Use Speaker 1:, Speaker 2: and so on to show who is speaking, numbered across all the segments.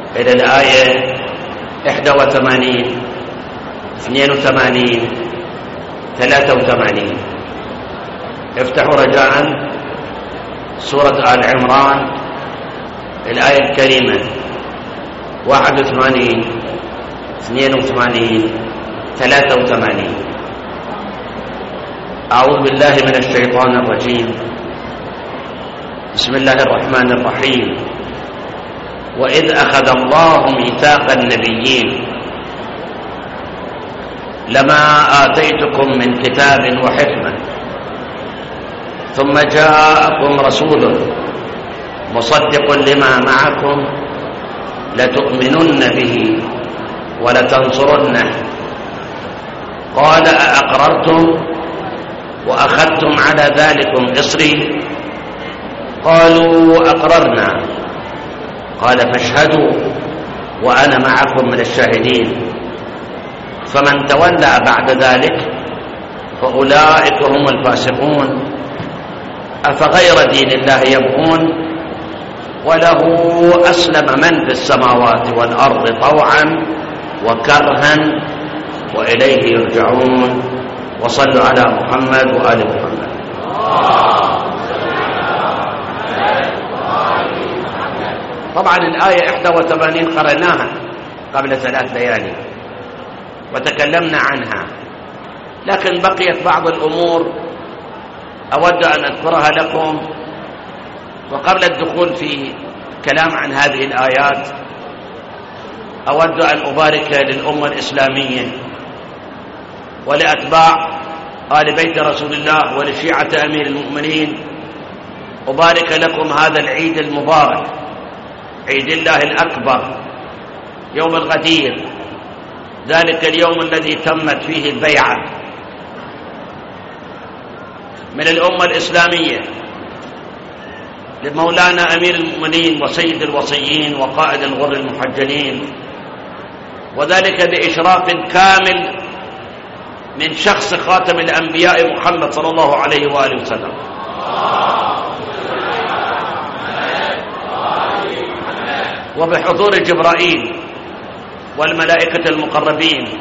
Speaker 1: إلى الآية 81 82 83. افتحوا رجاء سورة آل عمران الآية الكريمة 81 82 83. أعوذ بالله من الشيطان الرجيم. بسم الله الرحمن الرحيم. وإذ أخذ الله ميثاق النبيين لما آتيتكم من كتاب وحكمة ثم جاءكم رسول مصدق لما معكم لتؤمنن به ولتنصرنه قال أأقررتم وأخذتم على ذلكم إصري قالوا أقررنا قال فاشهدوا وأنا معكم من الشاهدين فمن تولى بعد ذلك فأولئك هم الفاسقون أفغير دين الله يبغون وله أسلم من في السماوات والأرض طوعا وكرها وإليه يرجعون وصلوا على محمد وآل محمد. طبعا الآية 81 قرأناها قبل 3 ليالي وتكلمنا عنها، لكن بقيت بعض الأمور أود أن أذكرها لكم. وقبل الدخول في كلام عن هذه الآيات أود أن أبارك للأمة الإسلامية ولأتباع آل بيت رسول الله ولشيعة أمير المؤمنين، أبارك لكم هذا العيد المبارك، عيد الله الأكبر، يوم الغدير، ذلك اليوم الذي تمت فيه البيعة من الأمة الإسلامية لمولانا أمير المؤمنين وسيد الوصيين وقائد الغر المحجلين، وذلك بإشراف كامل من شخص خاتم الأنبياء محمد صلى الله عليه وآله وسلم. وبحضور جبرائيل والملائكة المقربين،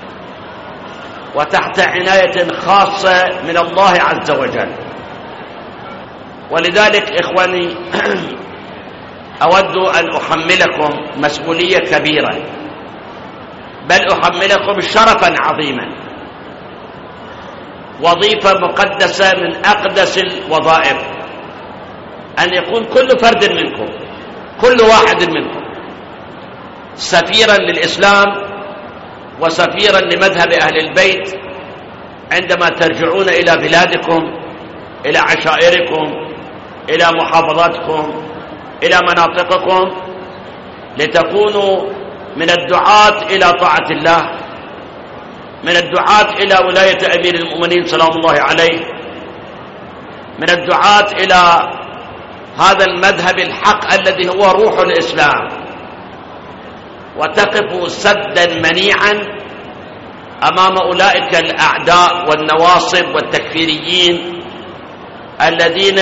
Speaker 1: وتحت عناية خاصة من الله عز وجل. ولذلك إخواني أود أن أحملكم مسؤولية كبيرة، بل أحملكم شرفا عظيما، وظيفة مقدسة من أقدس الوظائف، أن يكون كل فرد منكم، كل واحد منكم، سفيرا للإسلام وسفيرا لمذهب أهل البيت عندما ترجعون إلى بلادكم، إلى عشائركم، إلى محافظاتكم، إلى مناطقكم، لتكونوا من الدعاة إلى طاعة الله، من الدعاة إلى ولاية أمير المؤمنين سلام الله عليه، من الدعاة إلى هذا المذهب الحق الذي هو روح الإسلام، وتقفوا سدا منيعا أمام أولئك الأعداء والنواصب والتكفيريين الذين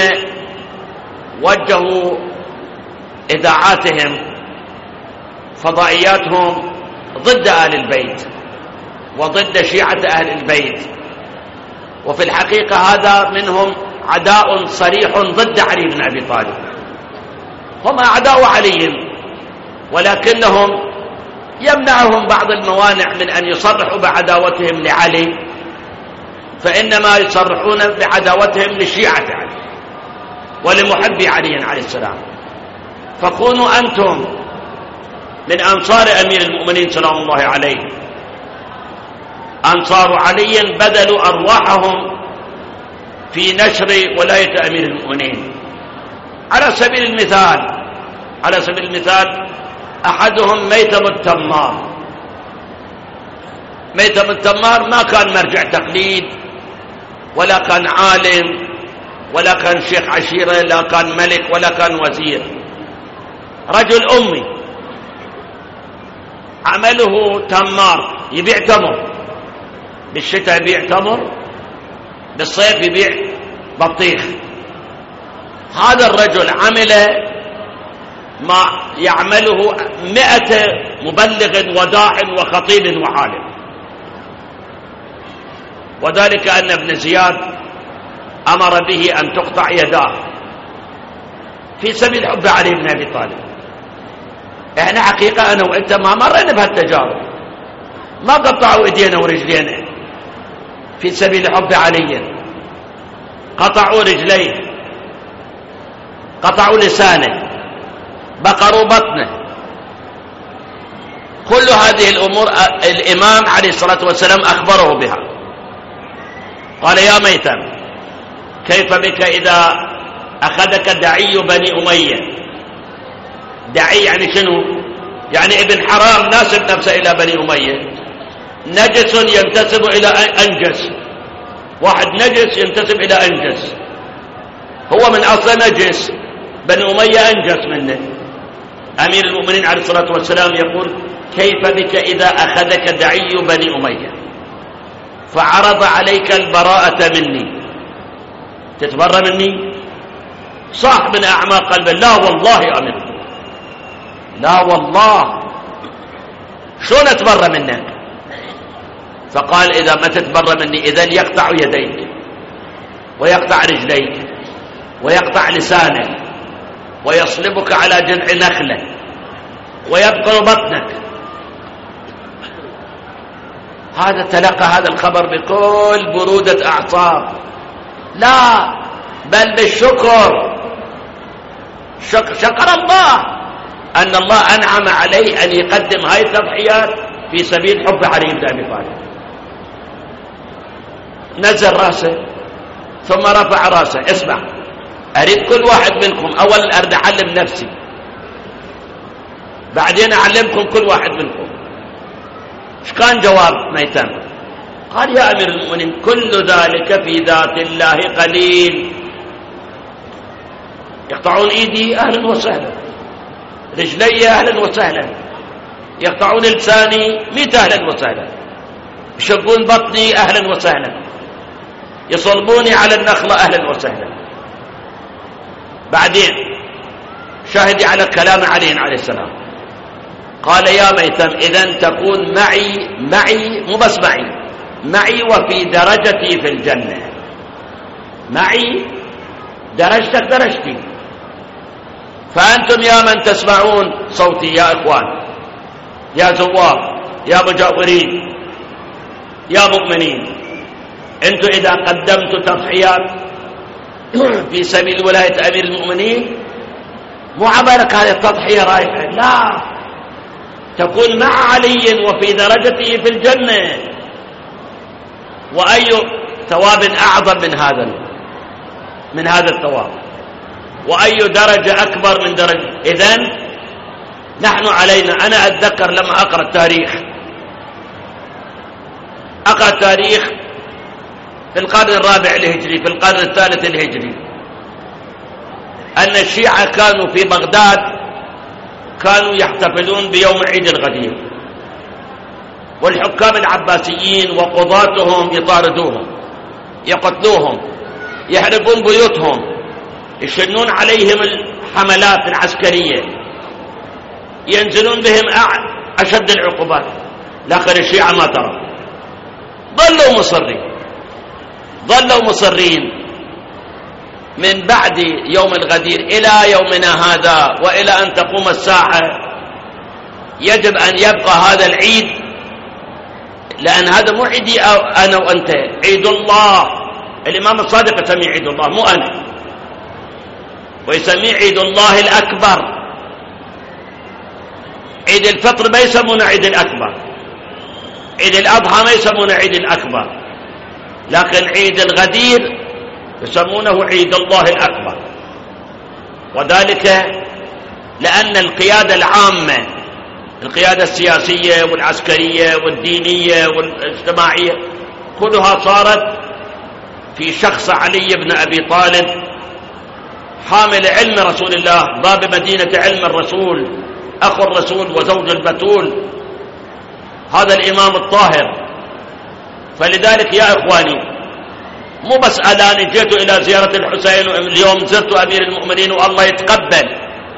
Speaker 1: وجهوا إذاعاتهم فضائياتهم ضد أهل البيت وضد شيعة أهل البيت. وفي الحقيقة هذا منهم عداء صريح ضد علي بن أبي طالب، هم أعداء علي، ولكنهم يمنعهم بعض الموانع من أن يصرحوا بعداوتهم لعلي، فإنما يصرحون بعداوتهم لشيعة علي ولمحبي علي عليه السلام. فكونوا أنتم من أنصار أمير المؤمنين سلام الله عليه، أنصار علي بذلوا أرواحهم في نشر ولاية أمير المؤمنين. على سبيل المثال أحدهم ميتم التمار. ميتم التمار ما كان مرجع تقليد، ولا كان عالم، ولا كان شيخ عشيرة، لا كان ملك، ولا كان وزير، رجل أمي عمله تمار، يبيع تمر، بالشتاء يبيع تمر، بالصيف يبيع بطيخ. هذا الرجل عمل ما يعمله 100 مبلغ وداع وخطيب وعالم. وذلك أن ابن زياد أمر به أن تقطع يداه في سبيل حب علي بن أبي طالب. احنا حقيقة أنا وإنت ما مرنا بهالتجارب، ما قطعوا ايدينا ورجلينا في سبيل حب علي، قطعوا رجليه، قطعوا لسانه، بقروا بطنه. كل هذه الأمور الإمام عليه الصلاة والسلام أخبره بها. قال يا ميثم كيف بك إذا أخذك دعي بني أمية. دعي يعني شنو؟ يعني ابن حرام ناسب نفسه إلى بني أمية، نجس ينتسب إلى أنجس، واحد نجس ينتسب إلى أنجس، هو من أصل نجس، بني أمية أنجس منه. أمير المؤمنين عليه الصلاة والسلام يقول كيف بك إذا أخذك دعي بني أمية فعرض عليك البراءة مني، تتبرى مني؟ صاح من أعماق قلبه لا والله يا أمير، لا والله، شلون أتبرى منك؟ فقال إذا ما تتبرى مني إذن يقطع يديك ويقطع رجليك ويقطع لسانك ويصلبك على جذع نخلة ويبقر بطنك. هذا تلقى هذا الخبر بكل برودة أعصاب، لا بل بالشكر، شكر الله أن الله أنعم عليه أن يقدم هاي التضحيات في سبيل حب علي بن أبي طالب. نزل رأسه ثم رفع رأسه. اسمع، أريد كل واحد منكم أولا أريد أعلم نفسي، بعدين أعلمكم كل واحد منكم. ايش كان جواب ميثم؟ قال يا أمير المؤمنين كل ذلك في ذات الله قليل. يقطعون إيدي أهلا وسهلا، رجلي أهلا وسهلا، يقطعون لساني 100 أهلا وسهلا، يشقون بطني أهلا وسهلا، يصلبوني على النخلة أهلا وسهلا. بعدين شاهدي على كلام علي عليه السلام. قال يا ميثم إذن تكون معي مو بس معي وفي درجتي في الجنة. معي درجتك درجتي. فأنتم يا من تسمعون صوتي يا إخوان، يا زوار، يا مجاورين، يا مؤمنين، أنتم إذا قدمتوا تضحيات في سبيل ولاية أمير المؤمنين مو عبالك هذه التضحية رايحة، لا، تكون مع علي وفي درجته في الجنة. وأي ثواب أعظم من هذا الثواب، وأي درجة أكبر من درجة. إذن نحن علينا، أنا أتذكر لما أقرأ التاريخ في القرن الرابع الهجري، في القرن الثالث الهجري، أن الشيعة كانوا في بغداد كانوا يحتفلون بيوم عيد الغدير، والحكام العباسيين وقضاتهم يطاردوهم، يقتلوهم، يحرقون بيوتهم، يشنون عليهم الحملات العسكرية، ينزلون بهم أشد العقوبات. لكن الشيعة ما ترى، ظلوا مصرين من بعد يوم الغدير إلى يومنا هذا وإلى أن تقوم الساعة. يجب أن يبقى هذا العيد، لأن هذا مو عيدي أنا وأنت، عيد الله. الإمام الصادق يسميه عيد الله، مو أنا، ويسميه عيد الله الأكبر. عيد الفطر ما يسمونه عيد الأكبر، عيد الأضحى ما يسمونه عيد الأكبر، لكن عيد الغدير يسمونه عيد الله الأكبر. وذلك لأن القيادة العامة، القيادة السياسية والعسكرية والدينية والاجتماعية كلها صارت في شخص علي بن أبي طالب، حامل علم رسول الله، باب مدينة علم الرسول، أخو الرسول وزوج البتول، هذا الإمام الطاهر. فلذلك يا إخواني، مو بس أنا جئت إلى زيارة الحسين، اليوم زرت أمير المؤمنين والله يتقبل،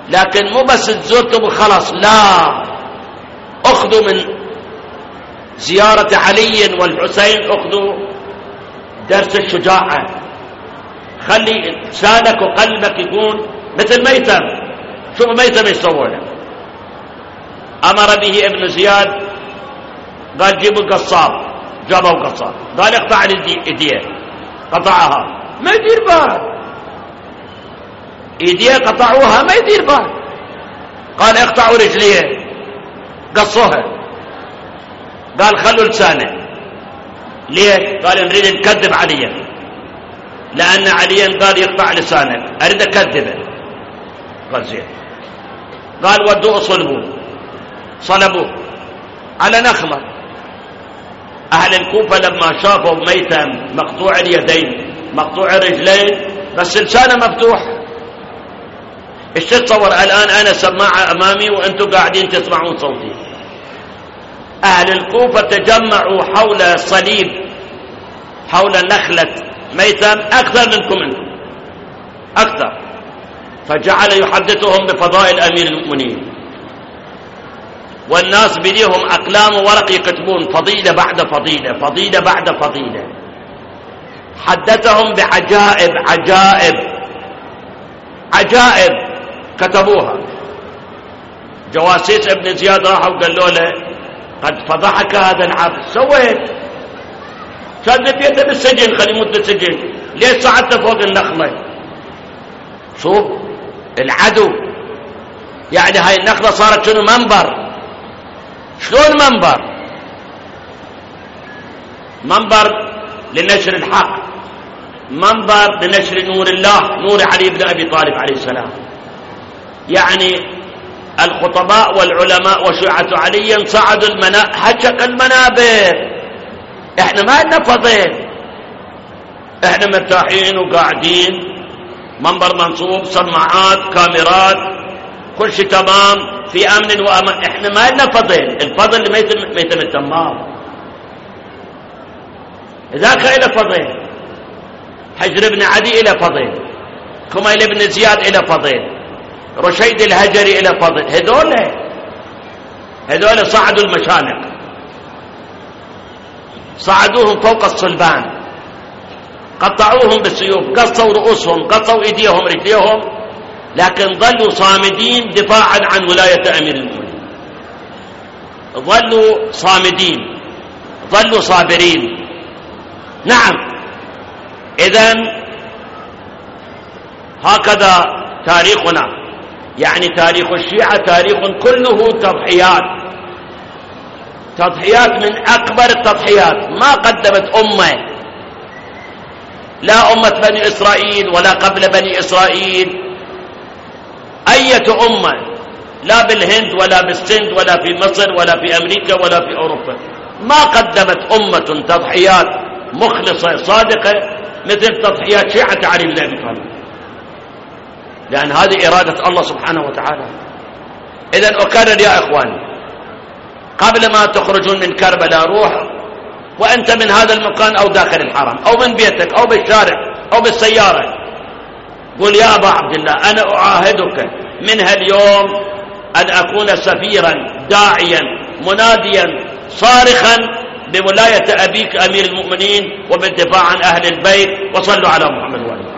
Speaker 1: لكن مو بس تزورتم وخلاص، لا، اخذوا من زيارة علي والحسين، اخذوا درس الشجاعة. خلي لسانك وقلبك يكون مثل ميتم. شوف ميتم يسوونه. امر به ابن زياد، قال جيبوا قصاب، جابوا قصاب، قال اقطع ايديه، قطعها، ما يدير بال، ايديه قطعوها ما يدير بال. قال اقطعوا رجليه، قصوها، قال خلوا لسانه. ليه؟ قال نريد نكذب عليا، لأن عليا قال يقطع لسانك، أريد أكذبه. قال زين. قال ودوه صلبوه على نخلة. أهل الكوفة لما شافوا ميتا مقطوع اليدين مقطوع الرجلين بس لسانه مفتوح، ايش تتصور الآن أنا سماعة أمامي وأنتم قاعدين تسمعون صوتي؟ أهل الكوفة تجمعوا حول الصليب، حول نخلة ميتم أكثر منكم أنتم، أكثر. فجعل يحدثهم بفضائل أمير المؤمنين، والناس بيديهم أقلام وورق يكتبون فضيلة بعد فضيلة، فضيلة بعد فضيلة. حدثهم بعجائب عجائب عجائب كتبوها. جواسيس ابن زياد راحوا قالوا له قد فضحك هذا العبد، سويت كان نبيته بالسجن، خلي يموت بالسجن، ليش صعدت فوق النخلة؟ شوف العدو، يعني هاي النخلة صارت شنو؟ منبر. شلون منبر؟ منبر لنشر الحق، منبر لنشر نور الله، نور علي بن أبي طالب عليه السلام. يعني الخطباء والعلماء وشيعة علي صعدوا هشق المنابر. احنا ما لنا فضيل، احنا مرتاحين وقاعدين، منبر منصوب، سماعات، كاميرات، كل شيء تمام، في امن وامان. احنا ما لنا فضيل، الفضل لميتم التمام. ذاك إلى فضيل، حجر بن عدي إلى فضيل، كميل بن زياد إلى فضيل، رشيد الهجري إلى فضيل. هذول صعدوا المشانق، صعدوهم فوق الصلبان، قطعوهم بالسيوف، قصوا رؤوسهم، قصوا ايديهم رجليهم، لكن ظلوا صامدين دفاعا عن ولاية امير المؤمنين. ظلوا صامدين، ظلوا صابرين. نعم، اذن هكذا تاريخنا، يعني تاريخ الشيعة تاريخ كله تضحيات، تضحيات من أكبر التضحيات. ما قدمت أمة، لا أمة بني إسرائيل ولا قبل بني إسرائيل، أية أمة، لا بالهند ولا بالسند ولا في مصر ولا في أمريكا ولا في أوروبا، ما قدمت أمة تضحيات مخلصة صادقة مثل تضحيات شيعة علي بن أبي طالب، لأن هذه إرادة الله سبحانه وتعالى. إذن أكرر يا إخواني، قبل ما تخرجون من كربلاء روح وأنت من هذا المكان أو داخل الحرم أو من بيتك أو بالشارع أو بالسيارة، قل يا أبا عبد الله أنا أعاهدك من هاليوم أن أكون سفيرا داعيا مناديا صارخا بولاية أبيك أمير المؤمنين وبالدفاع عن أهل البيت. وصلوا على محمد وآله.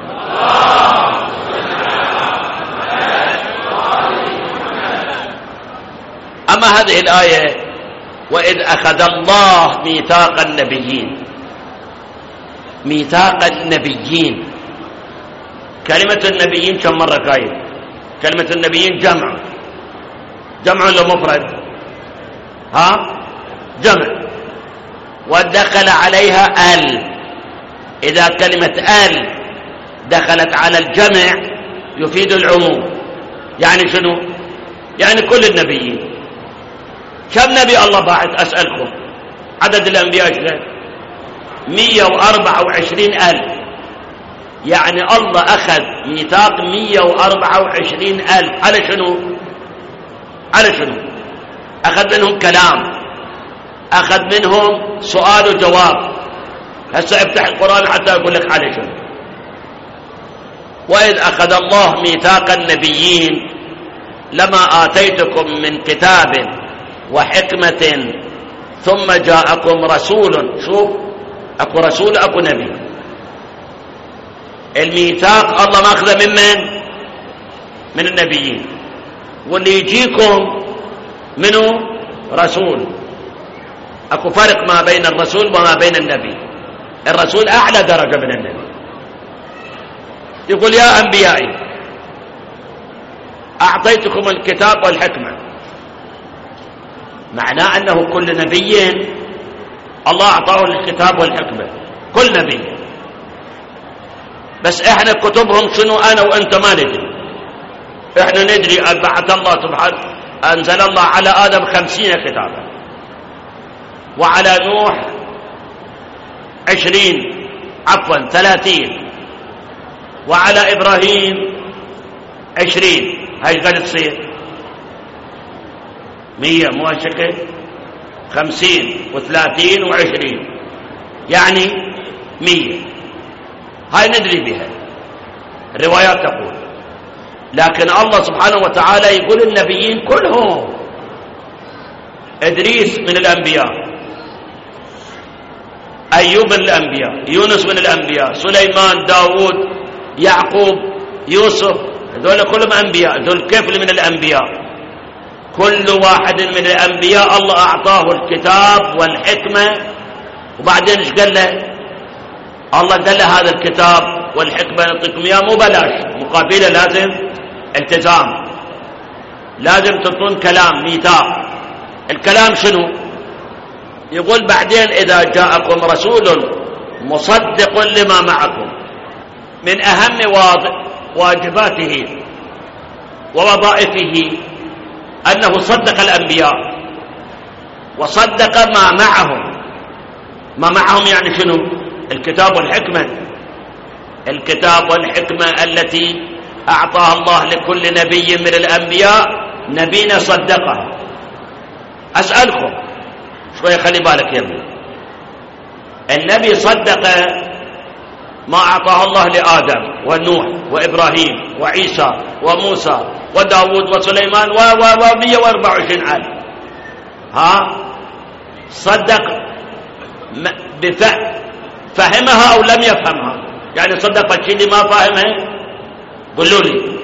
Speaker 1: أما هذه الآية وإذ أخذ الله ميثاق النبيين، ميثاق النبيين، كلمة النبيين كم مرة قايل؟ كلمة النبيين جمع ولا مفرد؟ جمع، ودخل عليها إذا كلمة دخلت على الجمع يفيد العموم. يعني شنو؟ يعني كل النبيين. كم نبي الله باعث؟ أسألكم عدد الأنبياء شنو؟ 124,000. يعني الله أخذ ميثاق 124,000 على شنو؟ على شنو؟ أخذ منهم كلام، أخذ منهم سؤال وجواب. هسه افتح القرآن حتى أقول لك على شنو. وإذ أخذ الله ميثاق النبيين لما آتيتكم من كتاب وحكمة ثم جاءكم رسول. شوف، اكو رسول اكو نبي. الميثاق الله ماخذه من النبيين، واللي يجيكم منه رسول. اكو فرق ما بين الرسول وما بين النبي. الرسول اعلى درجة من النبي. يقول يا انبيائي اعطيتكم الكتاب والحكمة، معناه انه كل نبي الله اعطاه الكتاب والحكمة، كل نبي. بس احنا كتبهم شنو؟ انا وانت ما ندري. احنا ندري ان بعث الله سبحانه، انزل الله على ادم 50 كتابا، وعلى نوح 30، وعلى ابراهيم 20. هاي قد تصير 100 مو هالشكل، 50 و30 و20 يعني 100. هاي ندري بها، الروايات تقول. لكن الله سبحانه وتعالى يقول النبيين كلهم. إدريس من الأنبياء، أيوب من الأنبياء، يونس من الأنبياء، سليمان، داود، يعقوب، يوسف، هذول كلهم أنبياء. ذو الكفل من الأنبياء. كل واحد من الأنبياء الله أعطاه الكتاب والحكمة. وبعدين ايش قال له؟ الله قال له هذا الكتاب والحكمة نعطيكم إياه مو بلاش، مقابله لازم التزام، لازم تعطون كلام، ميثاق. الكلام شنو؟ يقول بعدين إذا جاءكم رسول مصدق لما معكم. من أهم واجباته ووظائفه أنه صدق الأنبياء وصدق ما معهم. ما معهم يعني شنو؟ الكتاب والحكمة. الكتاب والحكمة التي أعطاها الله لكل نبي من الأنبياء، نبينا صدقها. أسألكم شوية، خلي بالك يا ابني. النبي صدق ما أعطاه الله لآدم ونوح وإبراهيم وعيسى وموسى وداود وسليمان و124 ألف. صدق فهمها أو لم يفهمها؟ يعني صدق الشيء اللي ما فاهمه؟ قولوا لي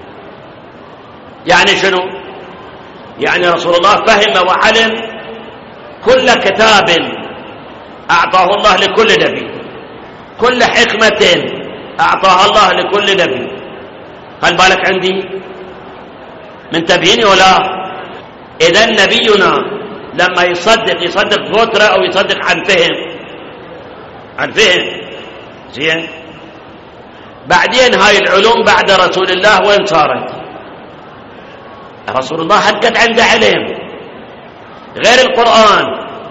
Speaker 1: يعني شنو؟ يعني رسول الله فهم وعلم كل كتاب أعطاه الله لكل نبي، كل حكمة أعطاها الله لكل نبي. خل بالك عندي، منتبهين ولا؟ إذا نبينا لما يصدق فترة أو يصدق عن فهم زين. بعدين هاي العلوم بعد رسول الله وين صارت؟ رسول الله حقت عنده علم غير القرآن،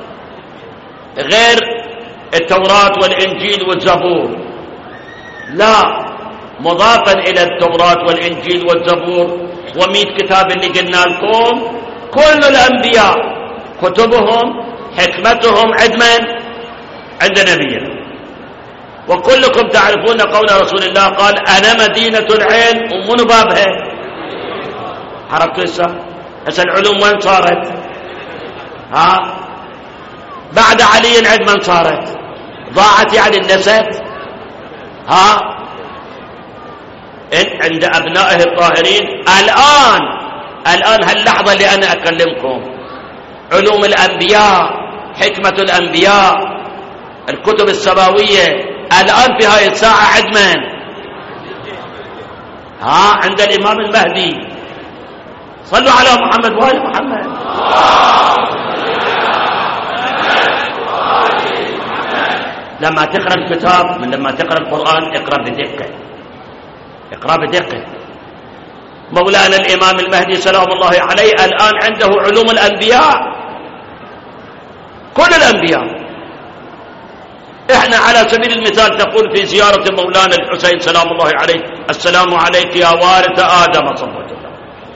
Speaker 1: غير التوراة والإنجيل والزبور، لا، مضافا إلى التوراة والإنجيل والزبور و100 كتاب اللي قلنا لكم. كل الأنبياء كتبهم حكمتهم عند نبينا. وكلكم تعرفون قول رسول الله قال أنا مدينة العلم، ومن بابها؟ عرفتوا هسه العلوم وين صارت؟ بعد علي عند من صارت؟ ضاعت يعني النست؟ عند أبنائه الطاهرين. الآن هاللحظة اللي أنا أكلمكم علوم الأنبياء، حكمة الأنبياء، الكتب السماوية الآن في هاي الساعة عند من؟ عند الإمام المهدي. صلوا على محمد وآل محمد. لما تقرأ الكتاب، من لما تقرأ القرآن اقرأ بدقة. مولانا الإمام المهدي سلام الله عليه الآن عنده علوم الأنبياء، كل الأنبياء. احنا على سبيل المثال تقول في زيارة مولانا الحسين سلام الله عليه السلام عليك يا وارث آدم صلوات الله.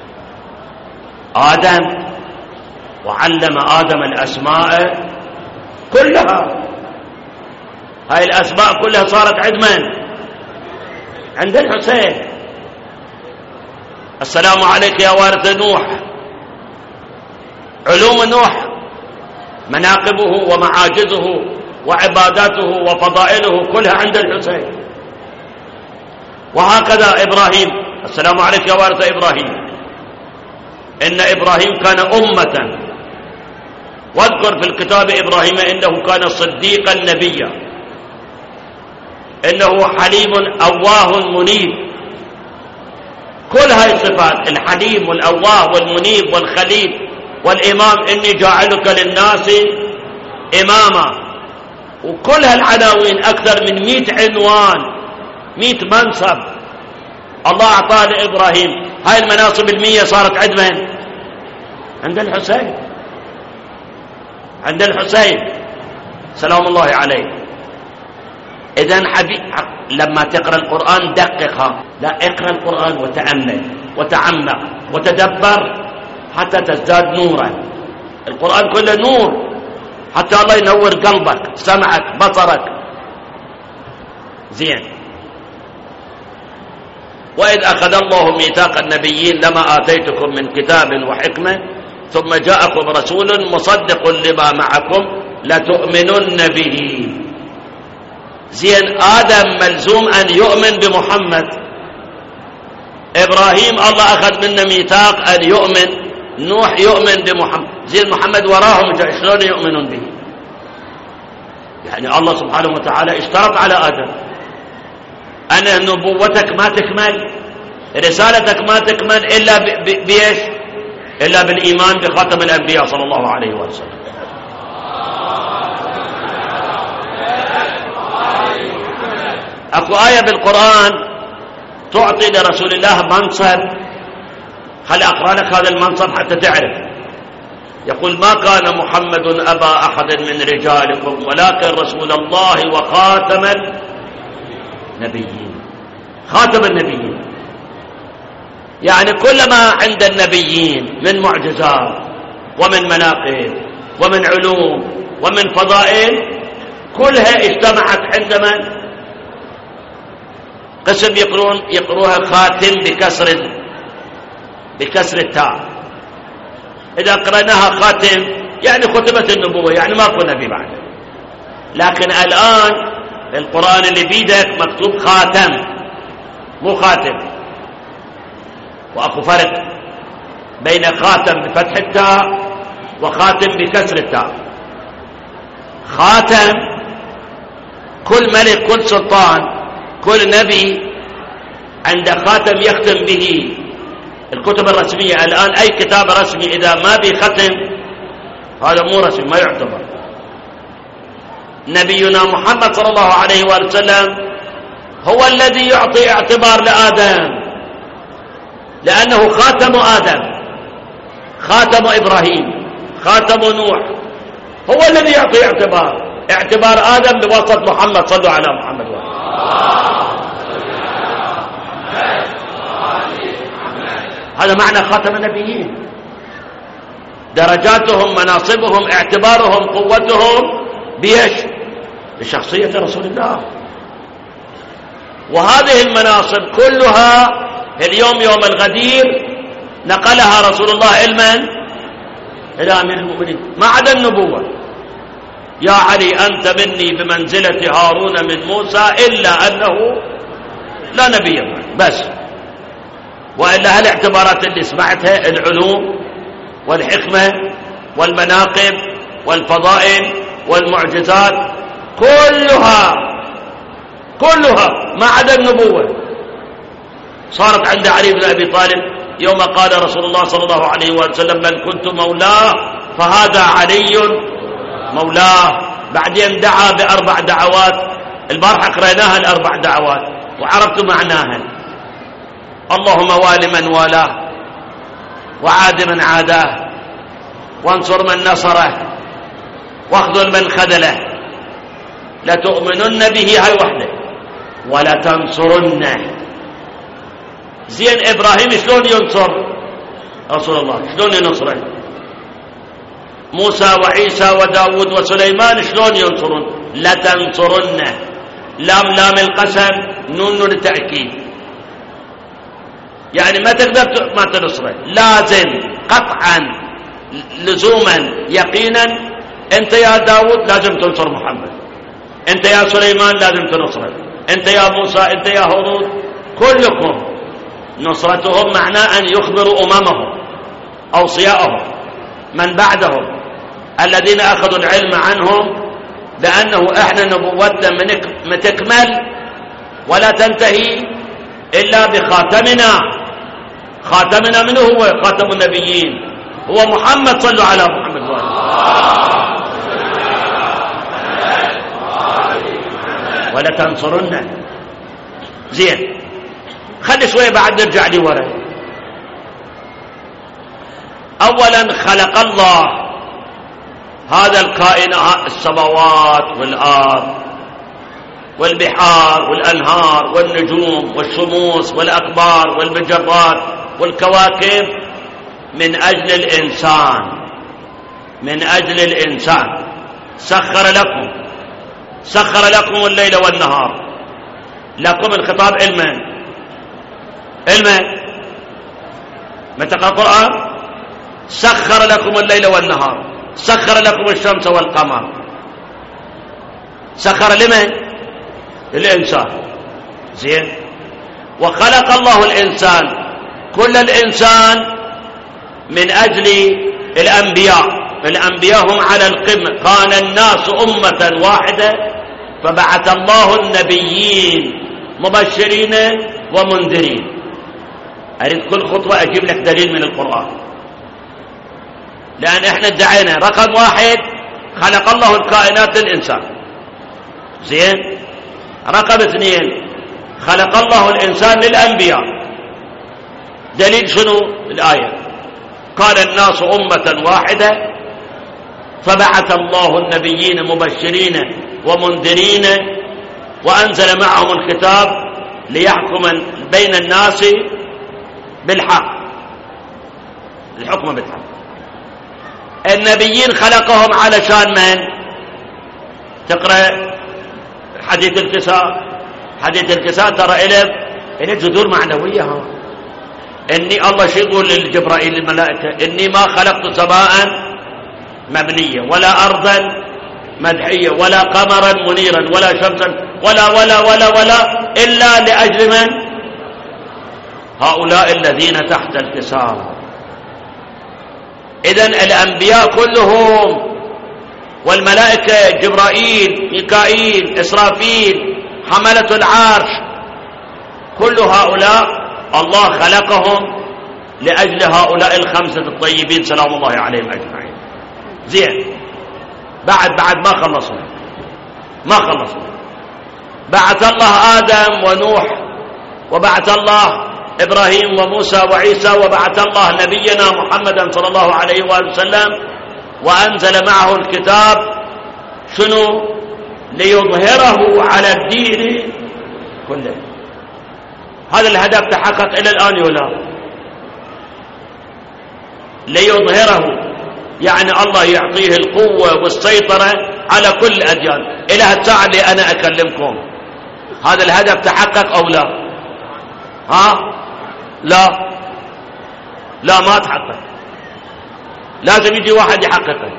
Speaker 1: آدم، وعلم آدم الأسماء كلها. هاي الأسماء كلها صارت عند من؟ عند الحسين. السلام عليك يا وارث نوح. علوم نوح، مناقبه ومعاجزه وعباداته وفضائله كلها عند الحسين. وهكذا إبراهيم، السلام عليك يا وارث إبراهيم. إن إبراهيم كان أمة، واذكر في الكتاب إبراهيم إنه كان صديقا نبيا، إنه حليم أواه منيب. كل هاي الصفات، الحليم والأواه والمنيب والخليل والإمام، إني جاعلك للناس إماما. وكل هالعناوين أكثر من 100 عنوان، 100 منصب الله أعطاه لإبراهيم. هاي المناصب 100 صارت عند من؟ عند الحسين، عند الحسين سلام الله عليه. إذن لما تقرأ القرآن دققها، لا اقرأ القرآن وتأمل وتعمق وتدبر حتى تزداد نورا. القرآن كله نور، حتى الله ينور قلبك، سمعك، بصرك. زين. وإذ أخذ الله ميثاق النبيين لما آتيتكم من كتاب وحكمة ثم جاءكم رسول مصدق لما معكم لتؤمنن به. زين. آدم ملزوم أن يؤمن بمحمد. إبراهيم الله أخذ منه ميثاق أن يؤمن. نوح يؤمن بمحمد. زين. محمد وراهم شلون يؤمنون به؟ يعني الله سبحانه وتعالى اشترط على آدم أن نبوتك ما تكمل، رسالتك ما تكمل إلا بإيش؟ إلا بالإيمان بخاتم الأنبياء صلى الله عليه وسلم. أكو آية بالقرآن تعطي لرسول الله منصب. خل أقرأ لك هذا المنصب حتى تعرف. يقول: ما كان محمد أبا أحد من رجالكم ولكن رسول الله وخاتم النبيين. خاتم النبيين يعني كل ما عند النبيين من معجزات ومن مناقب ومن علوم ومن فضائل كلها اجتمعت عند من؟ قسم يقروها خاتم بكسر التاء. إذا قرأناها خاتم يعني ختمت النبوة، يعني ماكو نبي بعد. لكن الآن القرآن اللي بيدك مكتوب خاتم مو خاتم، وأكو فرق بين خاتم بفتح التاء وخاتم بكسر التاء. خاتم كل ملك، كل سلطان، كل نبي عنده خاتم يختم به الكتب الرسمية. الآن أي كتاب رسمي إذا ما بختم هذا مو رسمي، ما يعتبر. نبينا محمد صلى الله عليه وسلم هو الذي يعطي اعتبار لآدم، لأنه خاتم آدم، خاتم إبراهيم، خاتم نوح، هو الذي يعطي اعتبار آدم بواسطة محمد. صلوا على محمد هذا معنى خاتم النبيين. درجاتهم، مناصبهم، اعتبارهم، قوتهم بيش؟ بشخصية رسول الله. وهذه المناصب كلها اليوم يوم الغدير نقلها رسول الله علما إلى أمير المؤمنين، ما عدا النبوة. يا علي أنت مني بمنزلة هارون من موسى إلا أنه لا نبي بس. وإلا هالاعتبارات اللي سمعتها، العلوم والحكمة والمناقب والفضائل والمعجزات كلها ما عدا النبوة صارت عند علي بن أبي طالب يوم قال رسول الله صلى الله عليه وسلم: من كنت مولاه فهذا علي مولاه. بعدين دعا ب4 دعوات، البارحة قرأناها ال4 دعوات وعرفت معناها: اللهم وال من والاه، وعاد من عاداه، وانصر من نصره، واخذل من خذله، لتؤمنن به. هاي وحده. ولا تنصرنه. زين. إبراهيم شلون ينصر رسول الله؟ شلون ينصره؟ موسى وعيسى وداود وسليمان شلون ينصرون؟ لتنصرنه. لام القسم، نون التأكيد. يعني ما تقدر ما تنصره، لازم قطعا لزوما يقينا. انت يا داود لازم تنصر محمد، انت يا سليمان لازم تنصره، انت يا موسى، انت يا هارون، كلكم. نصرتهم معناه أن يخبروا أممهم أوصياءهم من بعدهم الذين أخذوا العلم عنهم لأنه إحنا نبوتنا ما تكمل ولا تنتهي إلا بخاتمنا. خاتمنا منه هو خاتم النبيين، هو محمد. صلوا على محمد ولا تنصرن. زين، خلي شوية بعد نرجع لي ورا. أولا خلق الله هذا الكائنات، السماوات والأرض والبحار والأنهار والنجوم والشموس والأقمار والمجرات والكواكب من أجل الإنسان، من أجل الإنسان. سخر لكم الليل والنهار. لكم الخطاب علما ما تقرأ القرآن. سخر لكم الليل والنهار، سخر لكم الشمس والقمر. سخر لمن؟ للإنسان. زين. وخلق الله الإنسان، كل الإنسان من أجل الأنبياء. الأنبياء هم على القمة، كان الناس أمة واحدة فبعث الله النبيين مبشرين ومنذرين. أريد كل خطوة أجيب لك دليل من القرآن، لأن إحنا ادعينا رقم واحد خلق الله الكائنات للإنسان. زين. رقم اثنين خلق الله الإنسان للأنبياء. دليل شنو؟ الآية كان الناس أمة واحدة فبعث الله النبيين مبشرين ومنذرين وأنزل معهم الكتاب ليحكم بين الناس بالحق. الحكم بالحق. النبيين خلقهم علشان من؟ تقرأ حديث الكساء. حديث الكساء ترى إلى جذور معنوية. إني الله شو يقول للجبرائيل الملائكة؟ إني ما خلقت سماء مبنية ولا أرضا مدحية ولا قمرا منيرا ولا شمسا ولا ولا ولا ولا إلا لأجل من؟ هؤلاء الذين تحت الكساء. إذن الأنبياء كلهم والملائكة جبرائيل ميكائيل إسرافيل حملة العرش، كل هؤلاء الله خلقهم لأجل هؤلاء الخمسة الطيبين سلام الله عليهم أجمعين. زين. بعد ما خلصنا بعث الله آدم ونوح، وبعث الله إبراهيم وموسى وعيسى، وبعث الله نبينا محمدا صلى الله عليه وآله وسلم، وأنزل معه الكتاب. شنو؟ ليظهره على الدين كله. هذا الهدف تحقق إلى الآن ولا؟ ليظهره يعني الله يعطيه القوة والسيطرة على كل الأديان. إلى هالساعة اللي أنا أكلمكم هذا الهدف تحقق أو لا؟ لا ما تحقق. لازم يجي واحد يحققه.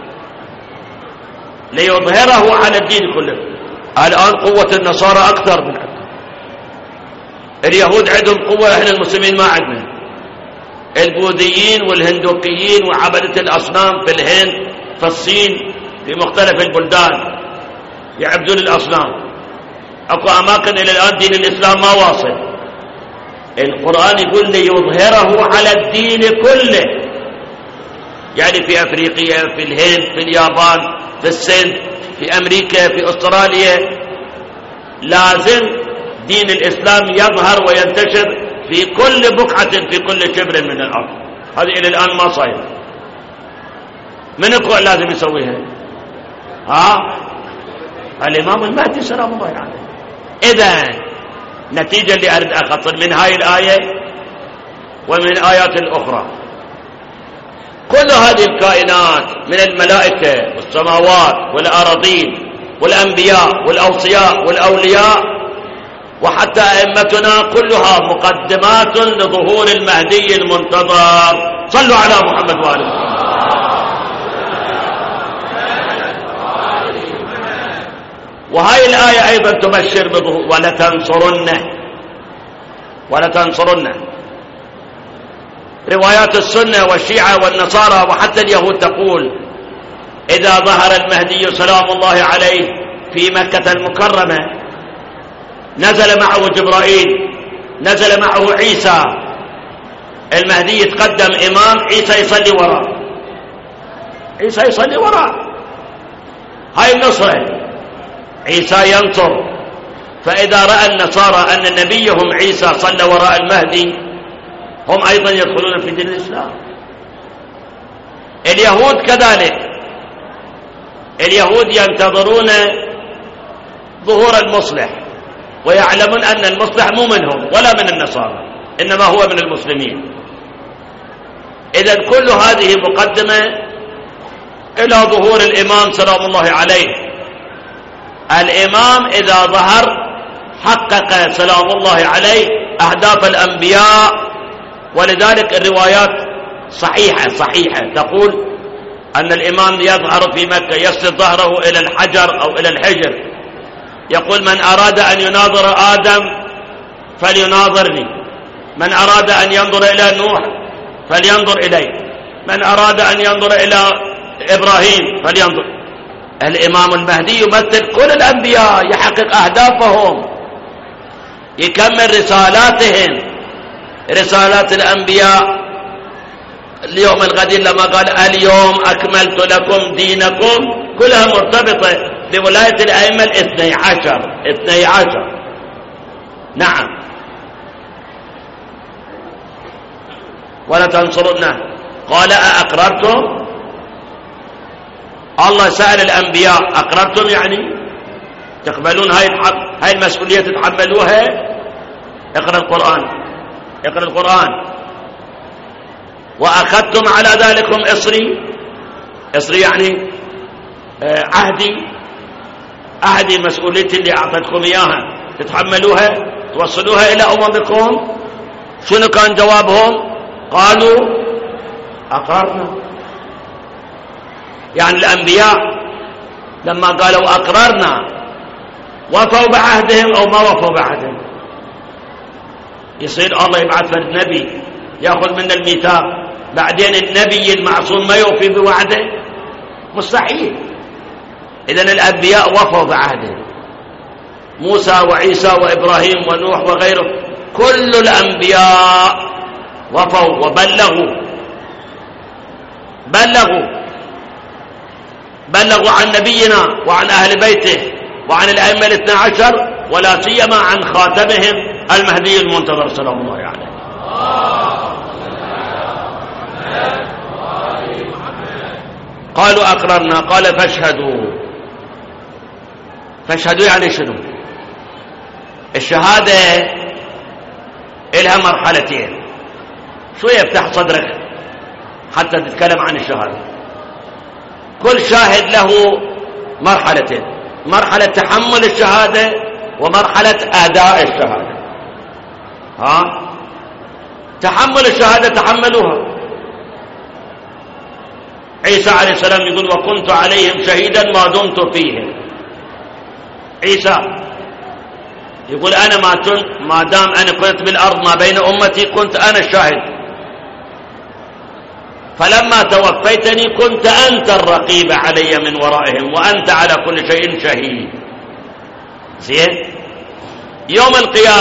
Speaker 1: ليظهره على الدين كله. الآن قوة النصارى أكثر من عندنا. اليهود عندهم قوة، إحنا المسلمين ما عندنا. البوذيين والهندوكيين وعبدة الأصنام في الهند، في الصين، في مختلف البلدان يعبدون الأصنام. أكو أماكن إلى الآن دين الإسلام ما واصل. القرآن يقول ليظهره على الدين كله، يعني في أفريقيا، في الهند، في اليابان، في السند، في أمريكا، في أستراليا. لازم دين الإسلام يظهر وينتشر في كل بقعة، في كل شبر من الأرض. هذه إلى الآن ما صاير. من القرآن لازم يسويها؟ الإمام المهدي سلام الله عليه. إذن نتيجة اللي أريد أخطر من هاي الآية ومن الآيات الأخرى، كل هذه الكائنات من الملائكة والسماوات والأراضين والأنبياء والأوصياء والأولياء وحتى أئمتنا كلها مقدمات لظهور المهدي المنتظر. صلوا على محمد وآله محمد. وهاي الآية أيضا تبشر بظهور ولتنصرنه. روايات السنة والشيعة والنصارى وحتى اليهود تقول إذا ظهر المهدي سلام الله عليه في مكة المكرمة نزل معه جبرائيل، نزل معه عيسى، المهدي يتقدم إمام، عيسى يصلي وراء. هاي النصرة، عيسى ينصر. فإذا رأى النصارى أن نبيهم عيسى صلى وراء المهدي هم أيضا يدخلون في دين الإسلام. اليهود كذلك، اليهود ينتظرون ظهور المصلح ويعلمون أن المصلح مو منهم ولا من النصارى، إنما هو من المسلمين. إذن كل هذه مقدمة إلى ظهور الإمام سلام الله عليه. الإمام إذا ظهر حقق سلام الله عليه أهداف الأنبياء. ولذلك الروايات صحيحة تقول أن الإمام يظهر في مكة يسند ظهره إلى الحجر أو إلى الحجر، يقول من أراد أن يناظر آدم فليناظرني، من أراد أن ينظر إلى نوح فلينظر إلي، من أراد أن ينظر إلى إبراهيم فلينظر. الإمام المهدي يمثل كل الأنبياء، يحقق أهدافهم، يكمل رسالاتهم، رسالات الأنبياء. اليوم الغدير لما قال اليوم أكملت لكم دينكم كلها مرتبطة بولاية الأئمة 12. نعم. ولا تنصرنه قال أأقررتم؟ الله سأل الأنبياء أقررتم يعني تقبلون هاي المسؤولية تتحملوها؟ اقرأ القرآن. وأخذتم على ذلكم إصري يعني عهدي مسؤوليتي اللي أعطتكم إياها تتحملوها توصلوها إلى أممكم. شنو كان جوابهم؟ قالوا أقررنا. يعني الأنبياء لما قالوا أقررنا وفوا بعهدهم أو ما وفوا بعهدهم. يصير الله يبعث النبي يأخذ منا الميثاق بعدين النبي المعصوم ما يوفي بوعده؟ مستحيل. إذن الأنبياء وفوا بعهدهم، موسى وعيسى وإبراهيم ونوح وغيره، كل الأنبياء وفوا وبلغوا عن نبينا وعن أهل بيته وعن الأئمة 12 ولا سيما عن خاتمهم المهدي المنتظر سلام الله عليه. قالوا أقررنا. قال فاشهدوا يعني شنو؟ الشهادة إلها مرحلتين. شوية يفتح صدرك حتى تتكلم عن الشهادة. كل شاهد له مرحلتين، مرحلة تحمل الشهادة ومرحلة أداء الشهادة. تحمل الشهادة تحملوها. عيسى عليه السلام يقول وكنت عليهم شهيدا ما دمت فيهم. عيسى يقول أنا ما دام أنا كنت بالأرض ما بين أمتي كنت أنا الشاهد، فلما توفيتني كنت أنت الرقيب علي من ورائهم وأنت على كل شيء شهيد. زين. يوم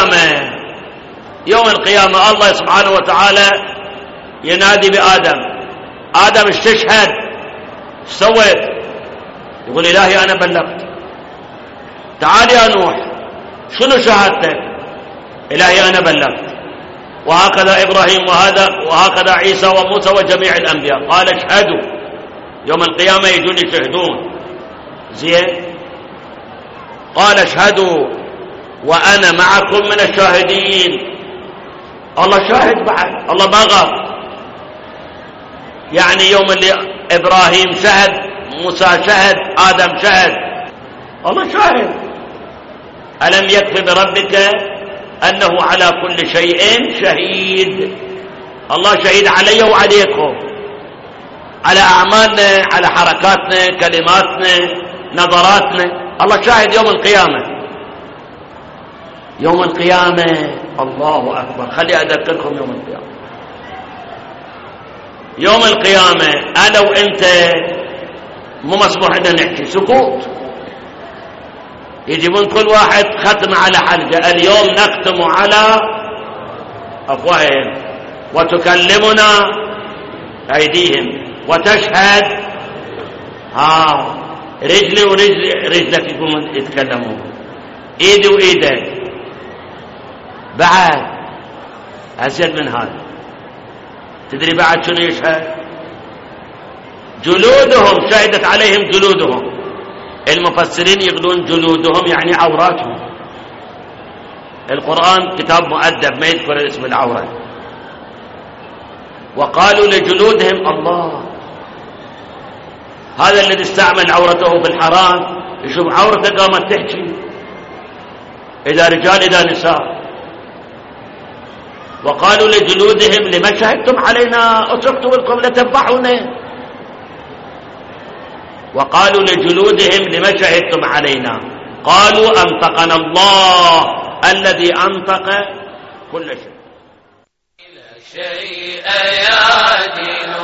Speaker 1: القيامة الله سبحانه وتعالى ينادي بآدم، آدم استشهد، سويت؟ يقول إلهي أنا بلغت. تعال يا نوح شنو شهادتك؟ إلهي أنا بلغت. وهكذا إبراهيم وهكذا عيسى وموسى وجميع الأنبياء. قال اشهدوا، يوم القيامة يجون يشهدون. زين. قال اشهدوا وأنا معكم من الشاهدين. الله شاهد بعد، الله ما غاب. يعني يوم اللي إبراهيم شهد، موسى شهد، آدم شهد، الله شاهد. ألم يكف بربك أنه على كل شيء شهيد. الله شهيد علي وعليكم، على أعمالنا، على حركاتنا، كلماتنا، نظراتنا. الله شاهد يوم القيامة. يوم القيامة الله أكبر. خلي أذكركم يوم القيامة. يوم القيامة أنا وإنت مو مسموح لنا نحكي، سكوت. يجيبون كل واحد ختم على حلقة، اليوم نختم على أفواههم وتكلمنا أيديهم وتشهد رجلي ورجلك يقومون يتكلمون، إيدي وإيدك. بعد أزيد من هذا، تدري بعد شنو يشهد؟ جلودهم، شهدت عليهم جلودهم. المفسرين يقولون جلودهم يعني عوراتهم. القرآن كتاب مؤدب ما يذكر اسم العورة. وقالوا لجلودهم، الله هذا الذي استعمل عورته بالحرام يشوف عورته قامت تحكي، إذا رجال إذا نساء. وقالوا لجلودهم لما شهدتم علينا، اتركتم لكم لتذبحونا. وقالوا لجلودهم لما شهدتم علينا، قالوا أنطقنا الله الذي أنطق كل شيء.
Speaker 2: شيء يا دين